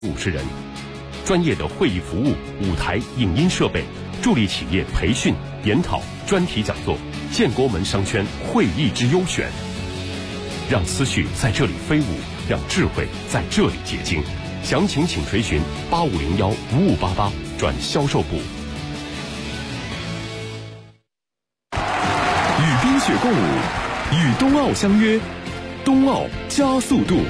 50人，专业的会议服务、舞台、影音设备，助力企业培训、研讨、专题讲座，建国门商圈会议之优选。让思绪在这里飞舞，让智慧在这里结晶。详情请垂询8501-5588转销售部。 与冰雪共舞，与冬奥相约，冬奥加速度。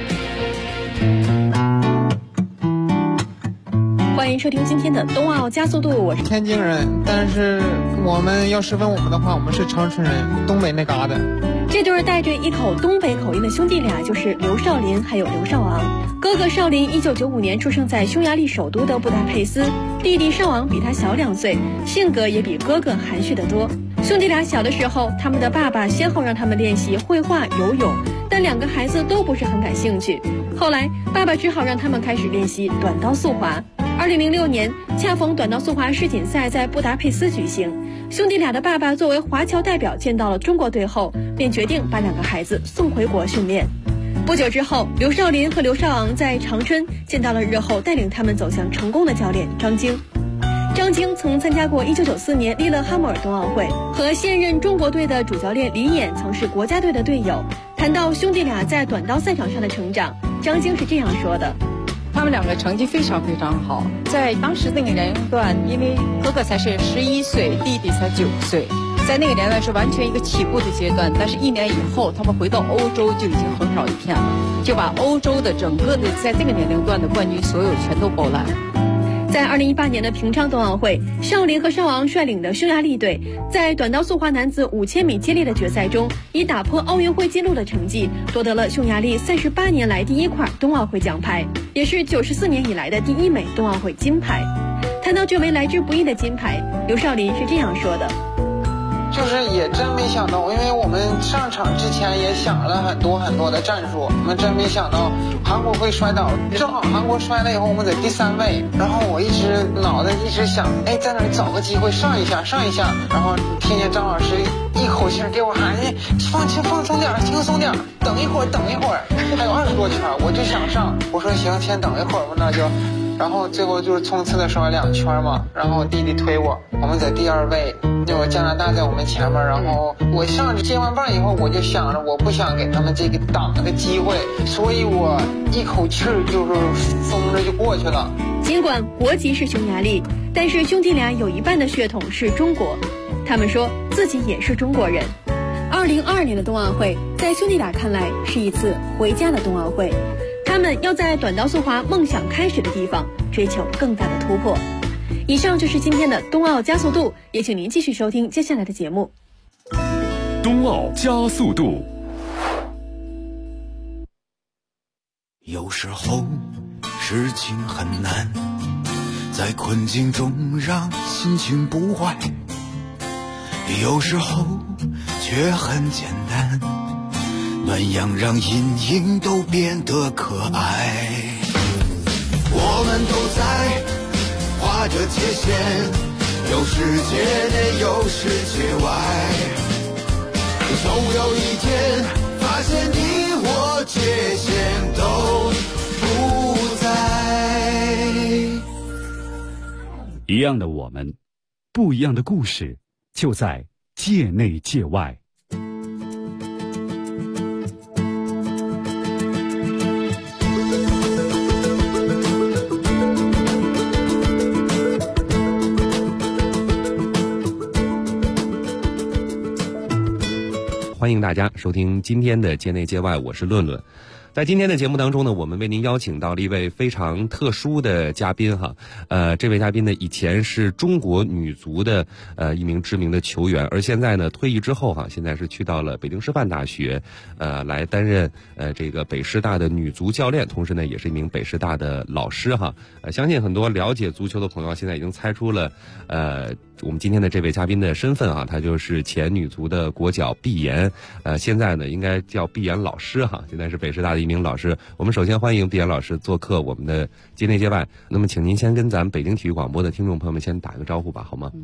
欢迎收听今天的冬奥加速度，我是天津人，但是我们要是问我们的话，我们是长春人，东北那嘎达。 这对带着一口东北口音的兄弟俩就是刘少林还有刘少昂。哥哥少林1995年出生在匈牙利首都的布达佩斯，弟弟少昂比他小2岁，性格也比哥哥含蓄得多。兄弟俩小的时候，他们的爸爸先后让他们练习绘画、游泳，但2个孩子都不是很感兴趣。后来爸爸只好让他们开始练习短道速滑。2006年，恰逢短道速滑世锦赛在布达佩斯举行，兄弟俩的爸爸作为华侨代表见到了中国队后，便决定把2个孩子送回国训练。不久之后，刘少林和刘少昂在长春见到了日后带领他们走向成功的教练张晶。张晶曾参加过1994年利勒哈默尔冬奥会，和现任中国队的主教练李演曾是国家队的队友。谈到兄弟俩在短道赛场上的成长，张晶是这样说的： 他们2个成绩非常非常好，在当时那个年龄段，因为哥哥才是11岁，弟弟才9岁，在那个年代是完全一个起步的阶段。但是1年以后，他们回到欧洲就已经横扫一片了，就把欧洲的整个的在这个年龄段的冠军所有全都包揽。 在2018年的平昌冬奥会，少林和少昂率领的匈牙利队在短道速滑男子5000米接力的决赛中，以打破奥运会纪录的成绩，夺得了匈牙利38年来第1块冬奥会奖牌，也是94年以来的第1枚冬奥会金牌。谈到这枚来之不易的金牌，刘少林是这样说的： 就是也真没想到，因为我们上场之前也想了很多的战术，我们真没想到韩国会摔倒。正好韩国摔了以后，我们在第3位，然后我脑袋一直想，在那里找个机会上一下。然后听见张老师一口气给我喊：“放松点，轻松点，等一会儿，还有20多圈。”我就想上，我说行，先等一会儿吧，那就。然后最后就是冲刺的时候2圈嘛，然后弟弟推我们在第2位，那会加拿大在我们前面，然后我上去接完棒以后，我就想着我不想给他们这个挡了个机会，所以我一口气就是疯着就过去了。 尽管国籍是匈牙利，但是兄弟俩有一半的血统是中国，他们说自己也是中国人。2022年的冬奥会在兄弟俩看来是一次回家的冬奥会，他们要在短道速滑梦想开始的地方追求更大的突破。以上就是今天的冬奥加速度，也请您继续收听接下来的节目。 冬奥加速度。 有时候事情很难，在困境中让心情不坏，有时候却很简单，暖阳让阴影都变得可爱。我们都在画着界限，有世界内有世界外，总有一天发现你我界限都不在。 一样的我们，不一样的故事，就在界内界外。 欢迎大家收听今天的界内界外，我是论论。在今天的节目当中呢，我们为您邀请到了一位非常特殊的嘉宾哈。这位嘉宾呢，以前是中国女足的一名知名的球员，而现在呢退役之后哈，现在是去到了北京师范大学，来担任这个北师大的女足教练，同时呢也是一名北师大的老师哈。相信很多了解足球的朋友现在已经猜出了我们今天的这位嘉宾的身份啊，他就是前女足的国脚毕妍，现在呢应该叫毕妍老师哈，现在是北师大的一名老师。我们首先欢迎毕妍老师做客我们的界内界外。那么请您先跟咱们北京体育广播的听众朋友们先打个招呼吧，好吗？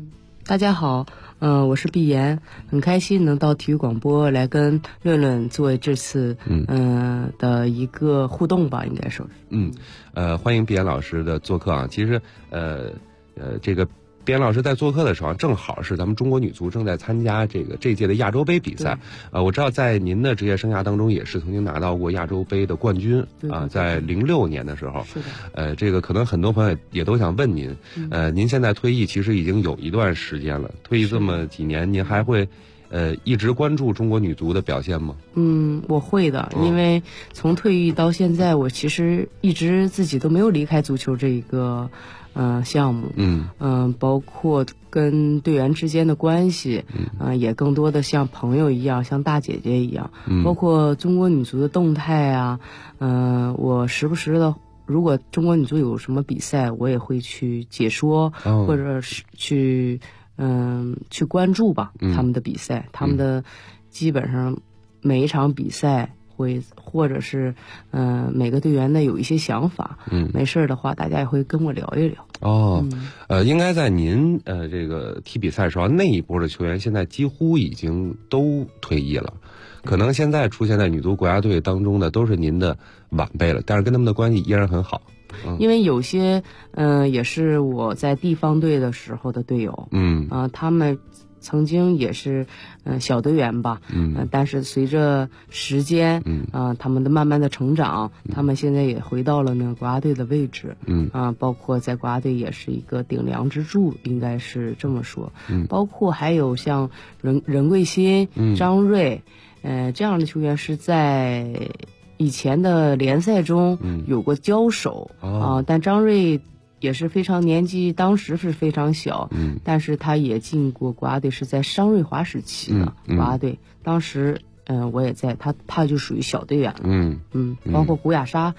大家好，我是毕妍，很开心能到体育广播来跟论论做这次的一个互动吧，应该说是。 欢迎毕妍老师的做客啊。其实这个毕妍老师在做客的时候，正好是咱们中国女足正在参加这届的亚洲杯比赛。我知道在您的职业生涯当中也是曾经拿到过亚洲杯的冠军啊，在06年的时候。 是的。 这个可能很多朋友也都想问您，您现在退役其实已经有一段时间了，退役这么几年，您还会一直关注中国女足的表现吗？ 我会的，因为从退役到现在，我其实一直自己都没有离开足球这一个项目，包括跟队员之间的关系，也更多的像朋友一样，像大姐姐一样，包括中国女足的动态啊，我时不时的，如果中国女足有什么比赛，我也会去解说，或者是去关注吧，他们的比赛，他们的基本上每一场比赛。或者是每个队员呢有一些想法，没事的话大家也会跟我聊一聊。 应该在您这个踢比赛的时候，那一波的球员现在几乎已经都退役了，可能现在出现在女足国家队当中的都是您的晚辈了，但是跟他们的关系依然很好。 因为有些也是我在地方队的时候的队友，他们曾经也是小队员吧，但是随着时间，他们的慢慢的成长，他们现在也回到了那个国家队的位置，包括在国家队也是一个顶梁支柱，应该是这么说。包括还有像任桂欣、张睿，这样的球员是在以前的联赛中有过交手但张睿也是非常年纪，当时是非常小，但是他也进过国家队，是在商瑞华时期的国家队。当时，我也在，他就属于小队员了。包括古雅莎，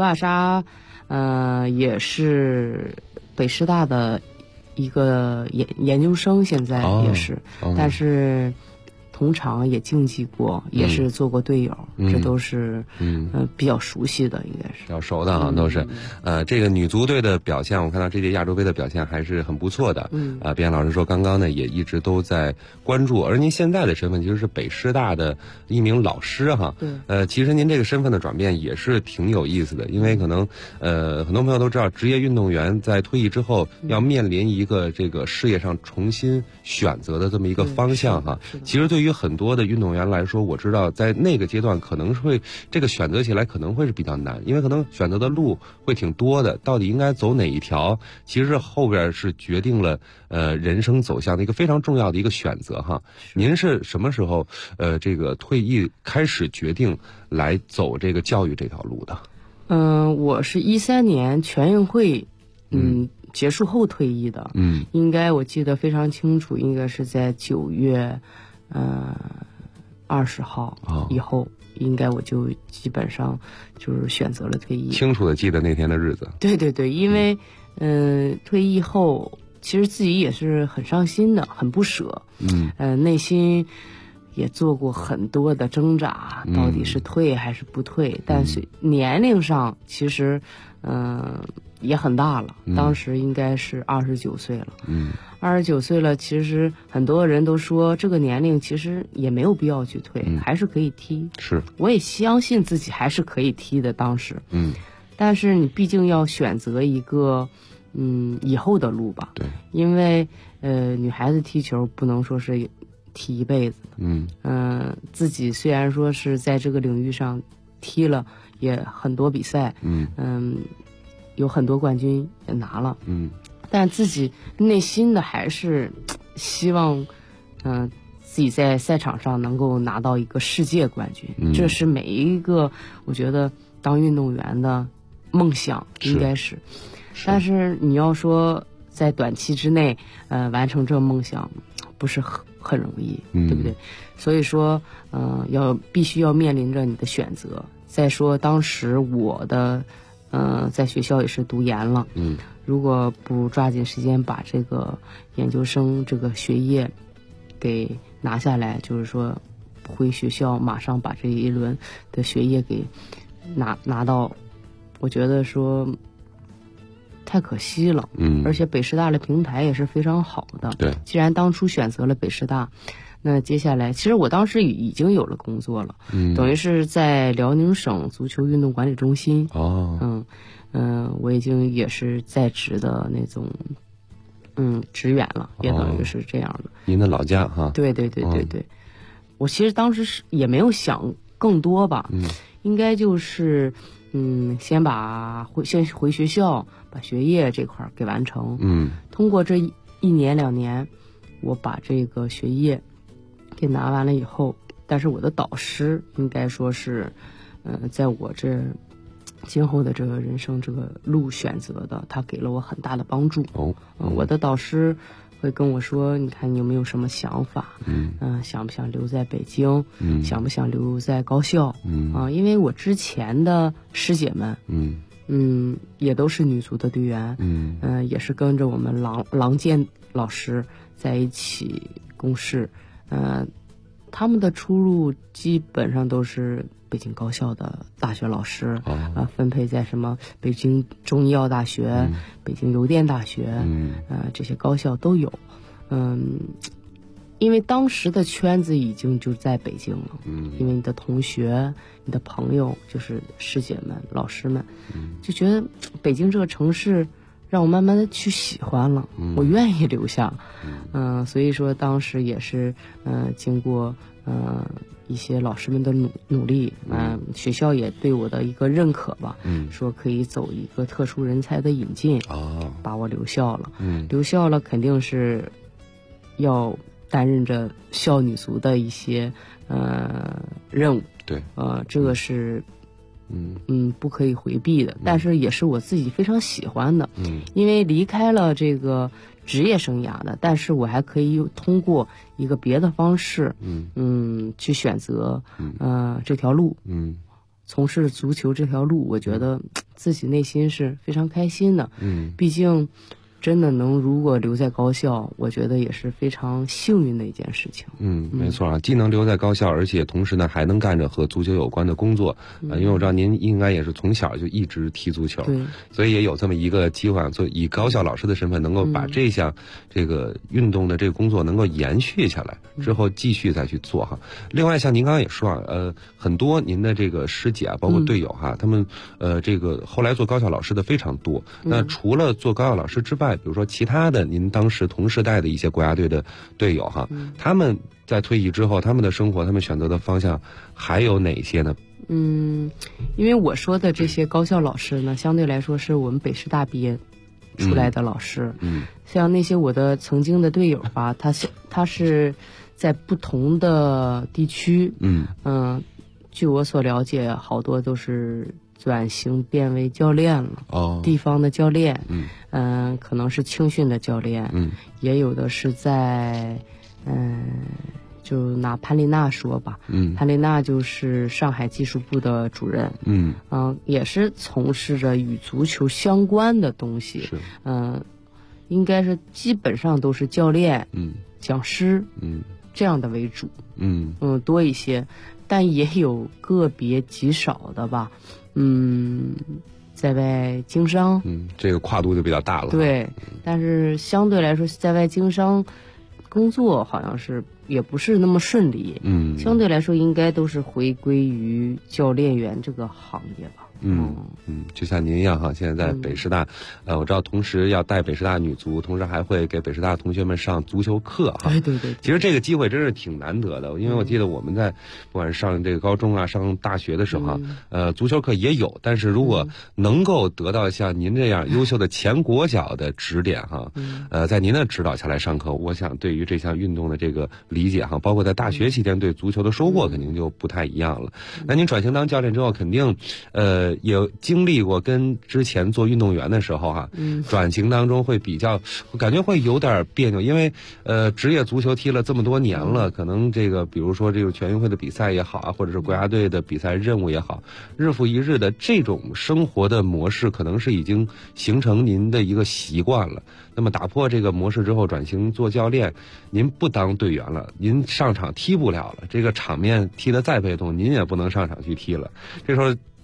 也是北师大的一个研究生，现在也是，但是同场也竞技过，也是做过队友，这都是比较熟悉的，应该是比较熟的啊，都是。这个女足队的表现，我看到这届亚洲杯的表现还是很不错的。毕妍老师说，刚刚呢也一直都在关注，而您现在的身份其实是北师大的一名老师哈。其实您这个身份的转变也是挺有意思的，因为可能很多朋友都知道，职业运动员在退役之后要面临一个这个事业上重新选择的这么一个方向哈。其实对于很多的运动员来说，我知道在那个阶段可能会这个选择起来可能会是比较难，因为可能选择的路会挺多的，到底应该走哪一条，其实后边是决定了人生走向的一个非常重要的一个选择哈。您是什么时候这个退役开始决定来走这个教育这条路的？ 我是13年全运会结束后退役的，应该我记得非常清楚，应该是在9月20号以后，应该我就基本上就是选择了退役。 清楚的记得那天的日子。 对，因为退役后其实自己也是很伤心的，很不舍，内心也做过很多的挣扎，到底是退还是不退，但是年龄上其实也很大了，当时应该是29岁了。29岁了，其实很多人都说这个年龄其实也没有必要去退，还是可以踢。 是， 我也相信自己还是可以踢的当时。但是你毕竟要选择一个以后的路吧。 对， 因为女孩子踢球不能说是踢一辈子的。自己虽然说是在这个领域上踢了也很多比赛，有很多冠军也拿了，但自己内心的还是希望自己在赛场上能够拿到一个世界冠军，这是每一个我觉得当运动员的梦想，应该是。但是你要说在短期之内完成这个梦想不是很容易，对不对？所以说必须要面临着你的选择。再说当时我的在学校也是读研了，如果不抓紧时间把这个研究生这个学业给拿下来，就是说回学校马上把这一轮的学业给拿到，我觉得说太可惜了。而且北师大的平台也是非常好的。 对， 既然当初选择了北师大，那接下来其实我当时已经有了工作了，等于是在辽宁省足球运动管理中心。我已经也是在职的那种职员了，也等于是这样的。 您的老家哈？ 对，我其实当时也没有想更多吧，应该就是先回学校把学业这块给完成。通过这1年2年，我把这个学业给拿完了以后，但是我的导师应该说是在我这今后的这个人生这个路选择的，他给了我很大的帮助。我的导师会跟我说，你看你有没有什么想法？想不想留在北京？想不想留在高校？因为我之前的师姐们，也都是女足的队员，也是跟着我们郎健老师在一起共事，他们的出路基本上都是北京高校的大学老师，分配在什么北京中医药大学、北京邮电大学，这些高校都有。因为当时的圈子已经就在北京了，因为你的同学、你的朋友，就是师姐们、老师们，就觉得北京这个城市让我慢慢的去喜欢了，我愿意留下。所以说当时也是经过一些老师们的努力，学校也对我的一个认可吧，说可以走一个特殊人才的引进，把我留校了。留校了肯定是要担任着校女足的一些任务。 对， 这个是不可以回避的，但是也是我自己非常喜欢的。因为离开了这个职业生涯的，但是我还可以通过一个别的方式，去选择这条路，从事足球这条路，我觉得自己内心是非常开心的。毕竟真的如果留在高校，我觉得也是非常幸运的一件事情。 没错啊，既能留在高校，而且同时呢还能干着和足球有关的工作。因为我知道您应该也是从小就一直踢足球， 对， 所以也有这么一个机会，以高校老师的身份能够把这项这个运动的这个工作能够延续下来，之后继续再去做哈。另外像您刚刚也说很多您的这个师姐包括队友哈，他们这个后来做高校老师的非常多。那除了做高校老师之外，比如说其他的您当时同时代的一些国家队的队友哈，他们在退役之后，他们的生活，他们选择的方向还有哪些呢？ 因为我说的这些高校老师呢，相对来说是我们北师大毕业出来的老师。像那些我的曾经的队友吧，他是在不同的地区。据我所了解，好多都是转型变为教练了，地方的教练，可能是青训的教练，也有的是在，就拿潘丽娜说吧，潘丽娜就是上海技术部的主任，也是从事着与足球相关的东西，应该是基本上都是教练，讲师，这样的为主，多一些，但也有个别极少的吧。在外经商， 这个跨度就比较大了。 对，但是相对来说，在外经商工作好像是也不是那么顺利。相对来说，应该都是回归于教练员这个行业吧。就像您一样哈，现在在北师大，我知道同时要带北师大女足，同时还会给北师大同学们上足球课哈。 对。 其实这个机会真是挺难得的，因为我记得我们在不管是上这个高中啊、上大学的时候足球课也有，但是如果能够得到像您这样优秀的前国脚的指点哈，在您的指导下来上课，我想对于这项运动的这个理解哈，包括在大学期间对足球的收获肯定就不太一样了。那您转型当教练之后，肯定也经历过跟之前做运动员的时候哈，转型当中会比较，我感觉会有点别扭，因为职业足球踢了这么多年了，可能这个比如说这个全运会的比赛也好啊，或者是国家队的比赛任务也好，日复一日的这种生活的模式，可能是已经形成您的一个习惯了。那么打破这个模式之后，转型做教练，您不当队员了，您上场踢不了了，这个场面踢得再被动，您也不能上场去踢了。这时候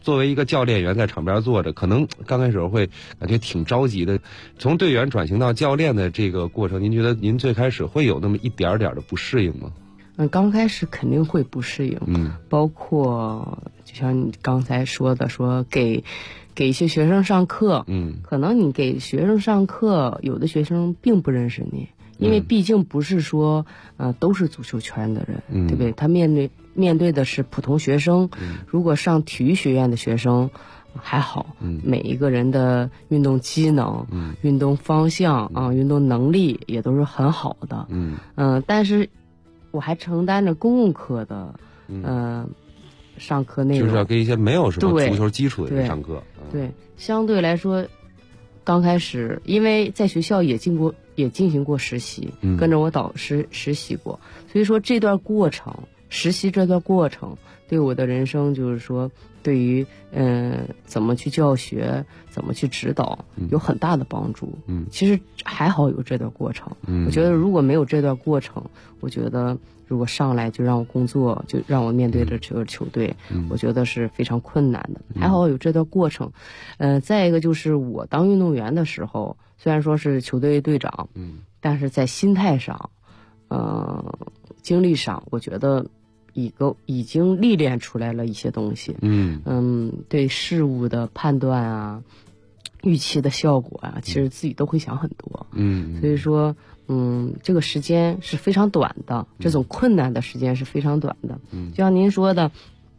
作为一个教练员在场边坐着，可能刚开始会感觉挺着急的。从队员转型到教练的这个过程，您觉得您最开始会有那么一点点的不适应吗？ 刚开始肯定会不适应，包括就像你刚才说的，说给一些学生上课，可能你给学生上课，有的学生并不认识你，因为毕竟不是说都是足球圈的人，对不对？他面对的是普通学生，如果上体育学院的学生还好，每一个人的运动机能、运动方向运动能力也都是很好的，但是我还承担着公共课的上课内容， 就是要给一些没有什么足球基础的人上课。 对，相对来说，刚开始因为在学校也进行过实习，跟着我导师实习过，所以说这段过程，实习这段过程对我的人生就是说，对于怎么去教学，怎么去指导，有很大的帮助。其实还好有这段过程。我觉得如果没有这段过程，我觉得如果上来就让我工作，就让我面对着这个球队，我觉得是非常困难的。还好有这段过程。再一个就是我当运动员的时候，虽然说是球队队长，但是在心态上，经历上，我觉得已经历练出来了一些东西。对事物的判断啊，预期的效果啊，其实自己都会想很多。所以说，这个时间是非常短的，这种困难的时间是非常短的。就像您说的，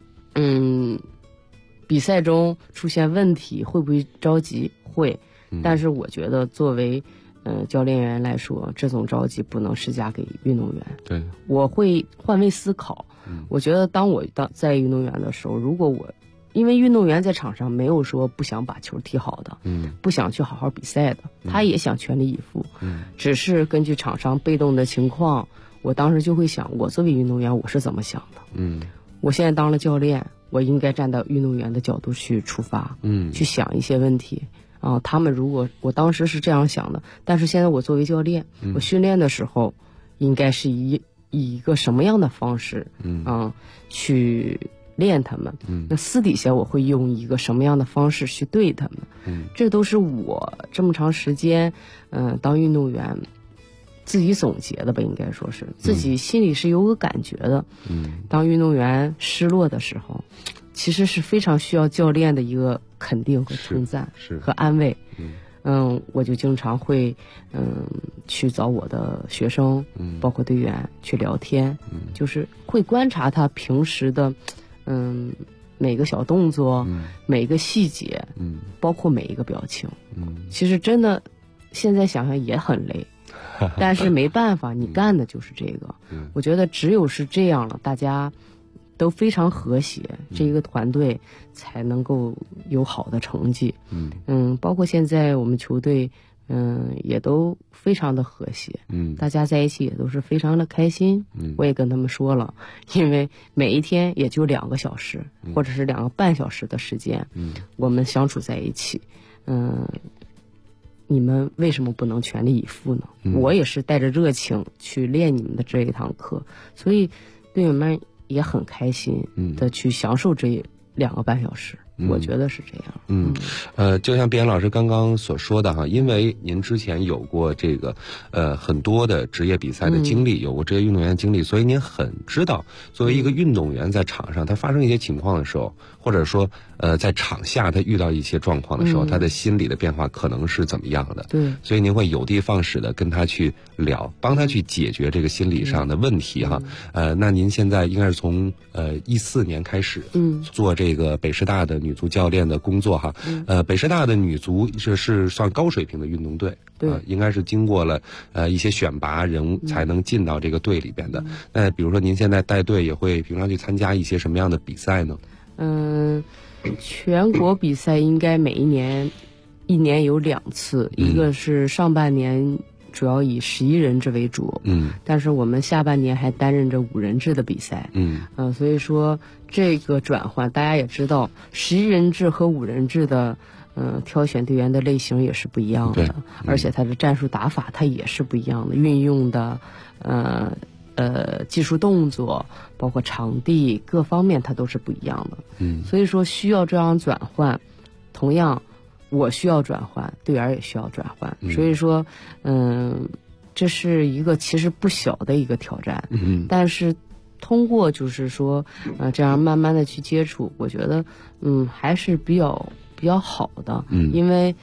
比赛中出现问题会不会着急？会，但是我觉得作为教练员来说，这种着急不能施加给运动员。 对， 我会换位思考。我觉得当我在运动员的时候，如果因为运动员在场上没有说不想把球踢好的，不想去好好比赛的，他也想全力以赴，只是根据场上被动的情况，我当时就会想，我作为运动员我是怎么想的？我现在当了教练，我应该站到运动员的角度去出发，去想一些问题。他们如果我当时是这样想的，但是现在我作为教练，我训练的时候应该是以一个什么样的方式去练他们，那私底下我会用一个什么样的方式去对他们，这都是我这么长时间当运动员自己总结的吧，应该说是自己心里是有个感觉的。当运动员失落的时候，其实是非常需要教练的一个肯定和称赞和安慰。我就经常会去找我的学生，包括队员去聊天，就是会观察他平时的每个小动作，每一个细节，包括每一个表情。其实真的现在想想也很累，但是没办法，你干的就是这个。我觉得只有是这样了，大家都非常和谐，这一个团队才能够有好的成绩。包括现在我们球队也都非常的和谐，大家在一起也都是非常的开心。我也跟他们说了，因为每一天也就2个小时，或者是2个半小时的时间，我们相处在一起。你们为什么不能全力以赴呢？我也是带着热情去练你们的这一堂课，所以队友们也很开心的去享受这2个半小时。我觉得是这样。 就像毕岩老师刚刚所说的哈，因为您之前有过这个很多的职业比赛的经历，有过职业运动员经历，所以您很知道作为一个运动员在场上他发生一些情况的时候，或者说在场下他遇到一些状况的时候，他的心理的变化可能是怎么样的。 对， 所以您会有的放矢的跟他去聊，帮他去解决这个心理上的问题哈。那您现在应该是从14年开始做这个北师大的女足教练的工作哈。北师大的女足是算高水平的运动队， 对， 应该是经过了一些选拔人才能进到这个队里边的。那比如说您现在带队也会平常去参加一些什么样的比赛呢？ 全国比赛应该每一年有2次，一个是上半年主要以11人制为主，但是我们下半年还担任着5人制的比赛，所以说这个转换大家也知道，11人制和5人制的挑选队员的类型也是不一样的，而且他的战术打法它也是不一样的，运用的技术动作，包括场地各方面，它都是不一样的。所以说需要这样转换。同样，我需要转换，队员也需要转换。所以说，这是一个其实不小的一个挑战。但是通过就是说，这样慢慢的去接触，我觉得，还是比较好的。因为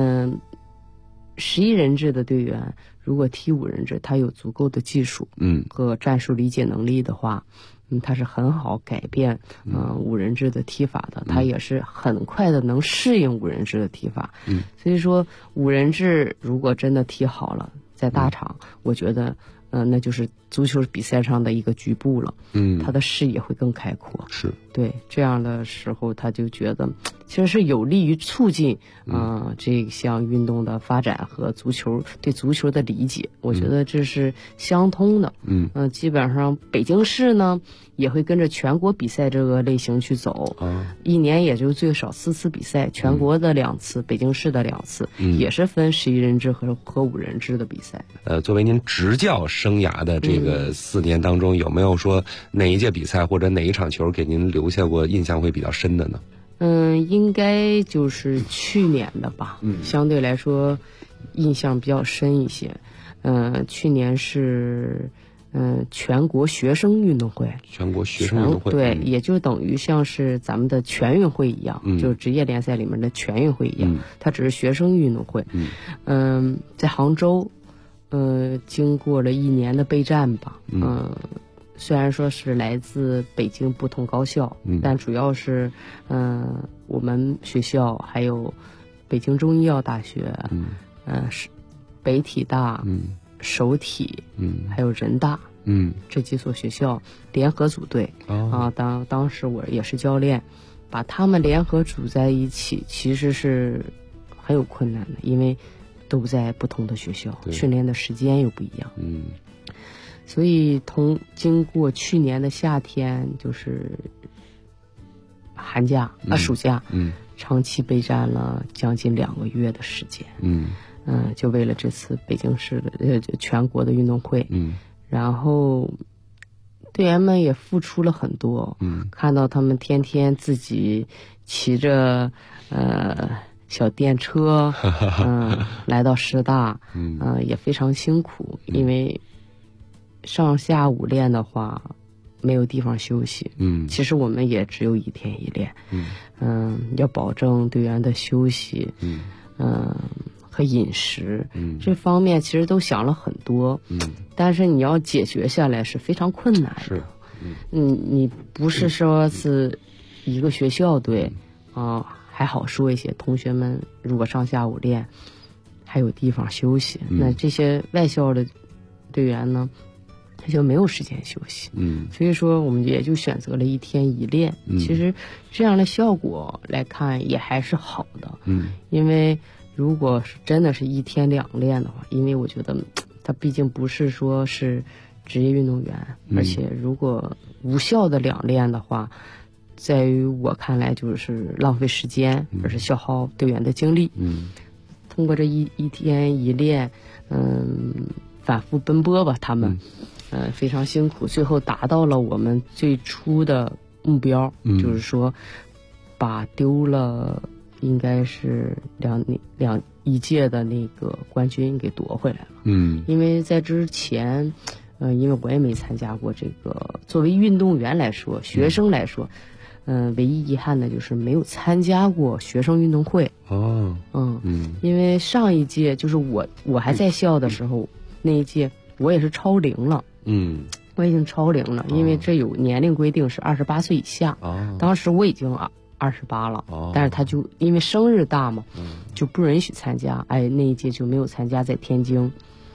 11人制的队员如果踢5人制，他有足够的技术和战术理解能力的话，他是很好改变5人制的踢法的，他也是很快的能适应5人制的踢法。所以说5人制如果真的踢好了，在大场，我觉得那就是足球比赛上的一个局部了。他的视野会更开阔。 是对这样的时候，他就觉得其实是有利于促进这项运动的发展和对足球的理解。我觉得这是相通的。基本上北京市呢也会跟着全国比赛这个类型去走。一年也就最少4次比赛，全国的2次，北京市的2次，也是分11人制和5人制的比赛。 作为您执教生涯的这个4年当中，有没有说哪一届比赛或者哪一场球给您留下过印象会比较深的呢？ 应该就是去年的吧。相对来说印象比较深一些。去年是全国学生运动会。全国学生运动会，对，也就等于像是咱们的全运会一样，就是职业联赛里面的全运会一样，它只是学生运动会。在杭州，经过了1年的备战吧。虽然说是来自北京不同高校，但主要是我们学校还有北京中医药大学，北体大，首体，还有人大，这几所学校联合组队。当时我也是教练，把他们联合组在一起，其实是很有困难的，因为都在不同的学校，训练的时间又不一样。所以经过去年的夏天，就是寒假暑假，长期备战了将近2个月的时间。就为了这次北京市的全国的运动会。然后队员们也付出了很多。看到他们天天自己骑着小电车来到师大，也非常辛苦，因为上下午练的话没有地方休息。其实我们也只有1天1练。要保证队员的休息，和饮食，这方面其实都想了很多。但是你要解决下来是非常困难的。你不是说是一个学校队还好说一些，同学们如果上下午练还有地方休息，那这些外校的队员呢，他就没有时间休息。所以说我们也就选择了1天1练。其实这样的效果来看也还是好的。因为如果是真的是1天2练的话，因为我觉得他毕竟不是说是职业运动员，而且如果无效的2练的话，在于我看来就是浪费时间，而是消耗队员的精力。通过这一天1练，反复奔波吧，他们非常辛苦，最后达到了我们最初的目标，就是说把丢了应该是一届的那个冠军给夺回来了。因为在之前因为我也没参加过这个，作为运动员来说，学生来说，唯一遗憾的就是没有参加过学生运动会。因为上一届就是我还在校的时候，那一届我也是超龄了。我已经超龄了，因为这有年龄规定是28岁以下。当时我已经28了，但是他就因为生日大嘛，就不允许参加。那一届就没有参加，在天津，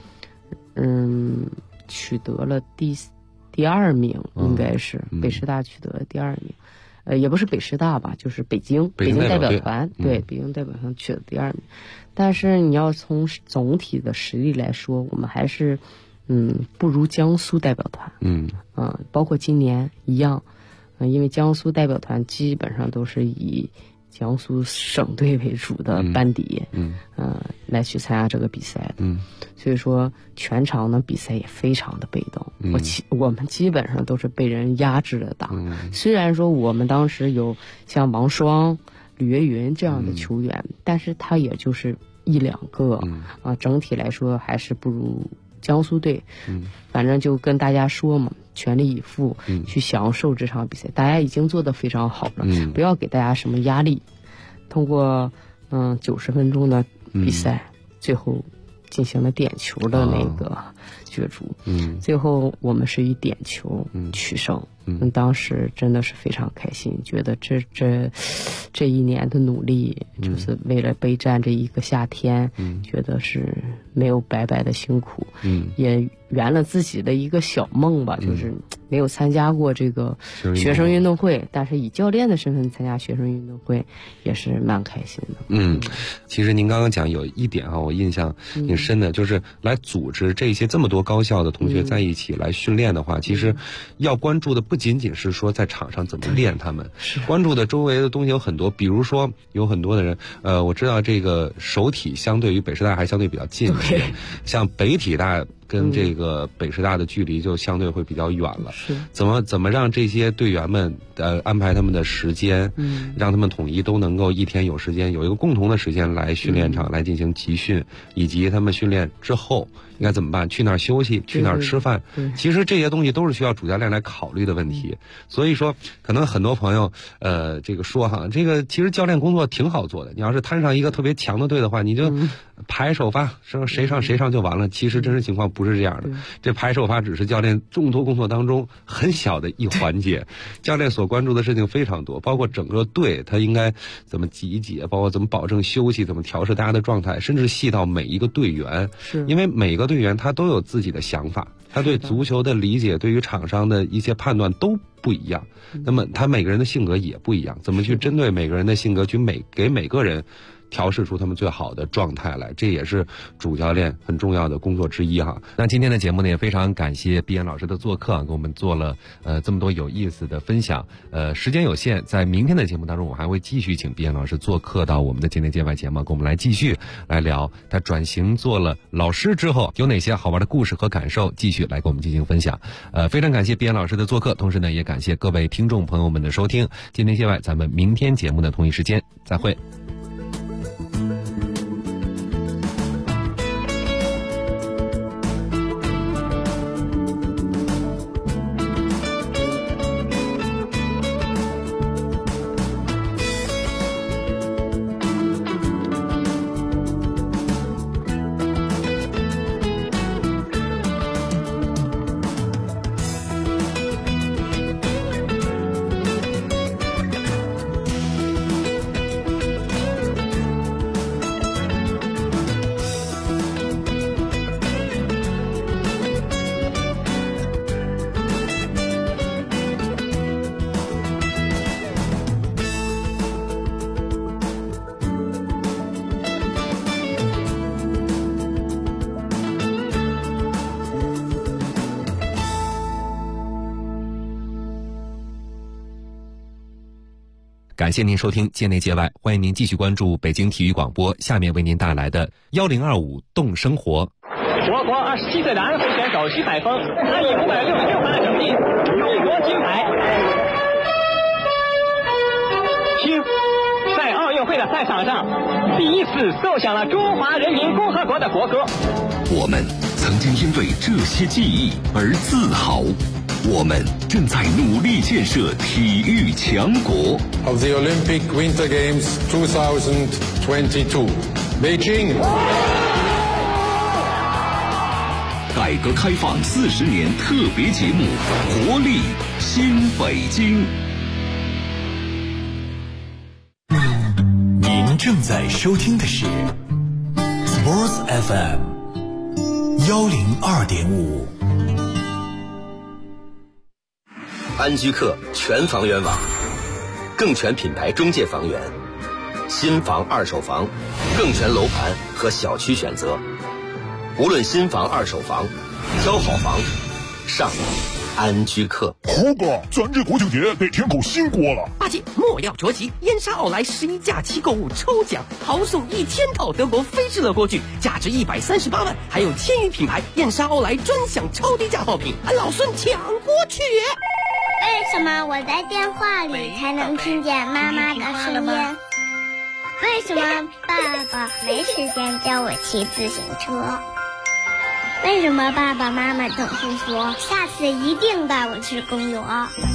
取得了第2名，应该是北师大取得了第2名。也不是北师大吧，就是北京代表团，对，北京代表团取得第2名。但是你要从总体的实力来说，我们还是不如江苏代表团。包括今年一样。因为江苏代表团基本上都是以江苏省队为主的班底，来去参加这个比赛的。所以说全场的比赛也非常的被动。 我们基本上都是被人压制的打。虽然说我们当时有像王霜、吕岳云这样的球员，但是他也就是1-2个整体来说还是不如江苏队。反正就跟大家说嘛，全力以赴去享受这场比赛，大家已经做得非常好了，不要给大家什么压力。通过90分钟的比赛，最后进行了点球的那个角逐，最后我们是以点球取胜。当时真的是非常开心，觉得这一年的努力，就是为了备战这一个夏天，觉得是没有白白的辛苦，也圆了自己的一个小梦吧，就是没有参加过这个学生运动会，但是以教练的身份参加学生运动会也是蛮开心的。 其实您刚刚讲有一点我印象挺深的，就是来组织这么多高校的同学在一起来训练的话，其实要关注的不仅仅是说在场上怎么练他们，关注的周围的东西有很多，比如说有很多的人，我知道这个首体相对于北师大还相对比较近一些，像北体大跟这个北师大的距离就相对会比较远了。怎么让这些队员们安排他们的时间，让他们统一都能够一天有时间，有一个共同的时间来训练场来进行集训，以及他们训练之后应该怎么办，去哪儿休息，去哪儿吃饭。其实这些东西都是需要主教练来考虑的问题。所以说可能很多朋友这个说这个其实教练工作挺好做的，你要是摊上一个特别强的队的话，你就排首发，说谁上谁上就完了。其实真实情况不是这样的，这排首发只是教练众多工作当中很小的一环节，教练所关注的事情非常多，包括整个队他应该怎么集结，包括怎么保证休息，怎么调试大家的状态，甚至细到每一个队员，因为每个队员他都有自己的想法，他对足球的理解，对于场上的一些判断都不一样，那么他每个人的性格也不一样，怎么去针对每个人的性格，去给每个人调试出他们最好的状态来，这也是主教练很重要的工作之一那今天的节目呢，也非常感谢毕岩老师的做客给我们做了这么多有意思的分享。时间有限，在明天的节目当中，我还会继续请毕岩老师做客到我们的节内节外节目，跟我们来继续来聊他转型做了老师之后有哪些好玩的故事和感受，继续来跟我们进行分享。非常感谢毕岩老师的做客，同时呢，也感谢各位听众朋友们的收听。节内节外，咱们明天节目的同一时间再会。感谢您收听界内界外，欢迎您继续关注北京体育广播，下面为您带来的1025动生活。 我国27岁的安徽选手徐海峰，他以566分的成绩勇夺金牌。听，在奥运会的赛场上，第一次奏响了中华人民共和国的国歌。 我们曾经因为这些记忆而自豪。我们正在努力建设体育强国。 Of the Olympic Winter Games 2022, Beijing. 改革开放40年特别节目，活力新北京。 您正在收听的是 Sports FM 102.5。 安居客全房源网，更全品牌中介房源，新房二手房，更全楼盘和小区选择。无论新房二手房，挑好房上网安居客。 猴哥，咱这国庆节得添口新锅了。 八戒莫要着急，燕莎奥莱11假期购物抽奖，豪送1000套德国飞智乐锅具，价值138万，还有1000余品牌燕莎奥莱专享超低价爆品，老孙抢过去。 为什么我在电话里才能听见妈妈的声音？为什么爸爸没时间教我骑自行车？为什么爸爸妈妈总是说下次一定带我去公园？